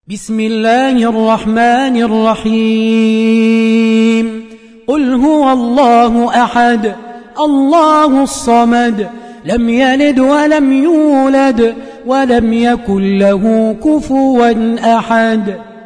بسم الله الرحمن الرحيم قل هو الله أحد الله الصمد لم يلد ولم يولد ولم يكن له كفوا أحد